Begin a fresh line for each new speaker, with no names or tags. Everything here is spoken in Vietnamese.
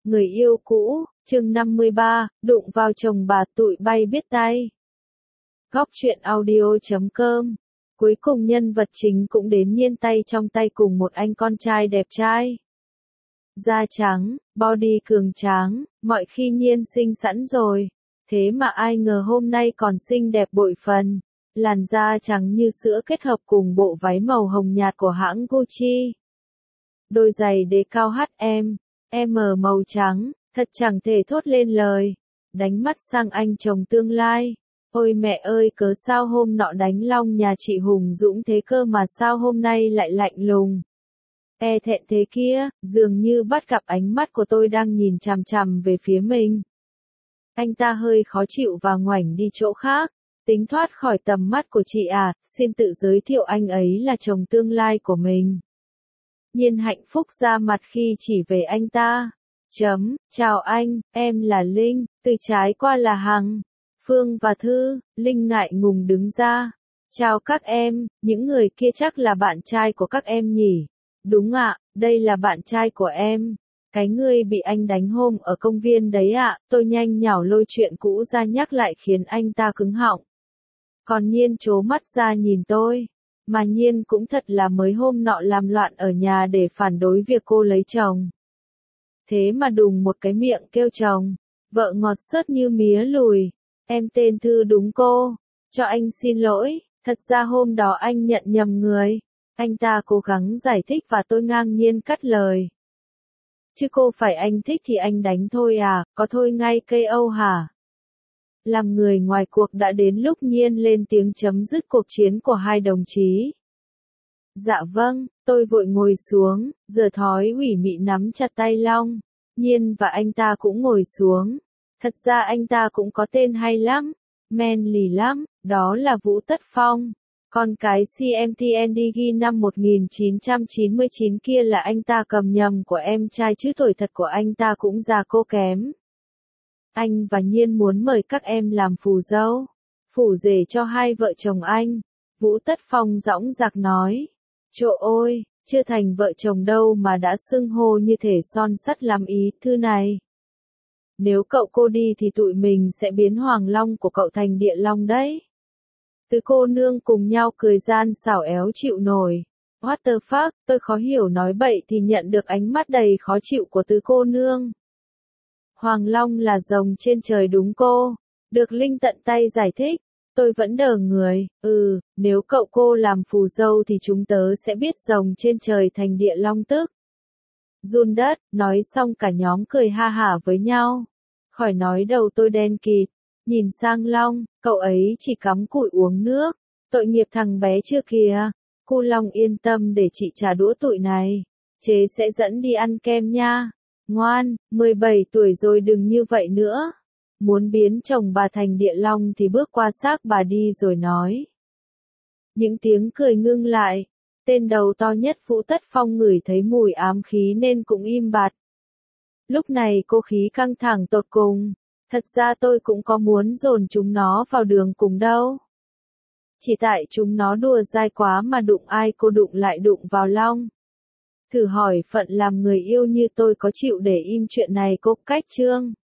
Người yêu cũ, chương 53, đụng vào chồng bà tụi bay biết tay. Góc truyện audio.com. Cuối cùng nhân vật chính cũng đến Nhiên tay trong tay cùng một anh con trai đẹp trai. Da trắng, body cường tráng, mọi khi Nhiên xinh sẵn rồi. Thế mà ai ngờ hôm nay còn xinh đẹp bội phần. Làn da trắng như sữa kết hợp cùng bộ váy màu hồng nhạt của hãng Gucci. Đôi giày đế cao M màu trắng, thật chẳng thể thốt lên lời. Đánh mắt sang anh chồng tương lai. Ôi mẹ ơi, cớ sao hôm nọ đánh long nhà chị hùng dũng thế cơ mà sao hôm nay lại lạnh lùng. E thẹn thế kia, dường như bắt gặp ánh mắt của tôi đang nhìn chằm chằm về phía mình. Anh ta hơi khó chịu và ngoảnh đi chỗ khác. Tính thoát khỏi tầm mắt của chị à, xin tự giới thiệu anh ấy là chồng tương lai của mình. Nhiên hạnh phúc ra mặt khi chỉ về anh ta. Chào anh, em là Linh, từ trái qua là Hằng, Phương và Thư. Linh ngại ngùng đứng ra. Chào các em, những người kia chắc là bạn trai của các em nhỉ? Đúng ạ, đây là bạn trai của em. Cái người bị anh đánh hôm ở công viên đấy ạ. Tôi nhanh nhảu lôi chuyện cũ ra nhắc lại khiến anh ta cứng họng. Còn Nhiên trố mắt ra nhìn tôi. Mà Nhiên cũng thật là mới hôm nọ làm loạn ở nhà để phản đối việc cô lấy chồng. Thế mà đùng một cái miệng kêu chồng, vợ ngọt xớt như mía lùi. Em tên Thư đúng cô, cho anh xin lỗi, thật ra hôm đó anh nhận nhầm người. Anh ta cố gắng giải thích và tôi ngang nhiên cắt lời. Chứ cô phải anh thích thì anh đánh thôi à, có thôi ngay cây Âu hả? Làm người ngoài cuộc đã đến lúc Nhiên lên tiếng chấm dứt cuộc chiến của hai đồng chí. Dạ vâng, tôi vội ngồi xuống, giờ thói ủy mị nắm chặt tay Long. Nhiên và anh ta cũng ngồi xuống. Thật ra anh ta cũng có tên hay lắm, manly lắm, đó là Vũ Tất Phong. Con cái CMTNDG năm 1999 kia là anh ta cầm nhầm của em trai chứ tuổi thật của anh ta cũng già cô kém. Anh và Nhiên muốn mời các em làm phù dâu, phủ rể cho hai vợ chồng anh. Vũ Tất Phong dõng dạc nói. Trời ơi, chưa thành vợ chồng đâu mà đã xưng hô như thể son sắt lắm ý, Thư này. Nếu cậu cô đi thì tụi mình sẽ biến Hoàng Long của cậu thành Địa Long đấy. Tứ cô nương cùng nhau cười gian xảo éo chịu nổi. What the fuck, tôi khó hiểu nói bậy thì nhận được ánh mắt đầy khó chịu của tứ cô nương. Hoàng Long là rồng trên trời đúng cô. Được Linh tận tay giải thích. Tôi vẫn đờ người. Nếu cậu cô làm phù dâu thì chúng tớ sẽ biết rồng trên trời thành Địa Long tức. Run đất, nói xong cả nhóm cười ha hả với nhau. Khỏi nói đầu tôi đen kịt. Nhìn sang Long, cậu ấy chỉ cắm cụi uống nước. Tội nghiệp thằng bé chưa kìa. Cô Long yên tâm để chị trả đũa tụi này. Chế sẽ dẫn đi ăn kem nha. Ngoan, 17 tuổi rồi đừng như vậy nữa. Muốn biến chồng bà thành Địa Long thì bước qua xác bà đi rồi nói. Những tiếng cười ngưng lại. Tên đầu to nhất Vũ Tất Phong ngửi thấy mùi ám khí nên cũng im bặt. Lúc này cô khí căng thẳng tột cùng. Thật ra tôi cũng có muốn dồn chúng nó vào đường cùng đâu. Chỉ tại chúng nó đùa dai quá mà đụng ai cô đụng lại đụng vào Long. Thử hỏi phận làm người yêu như tôi có chịu để im chuyện này cô cách chương.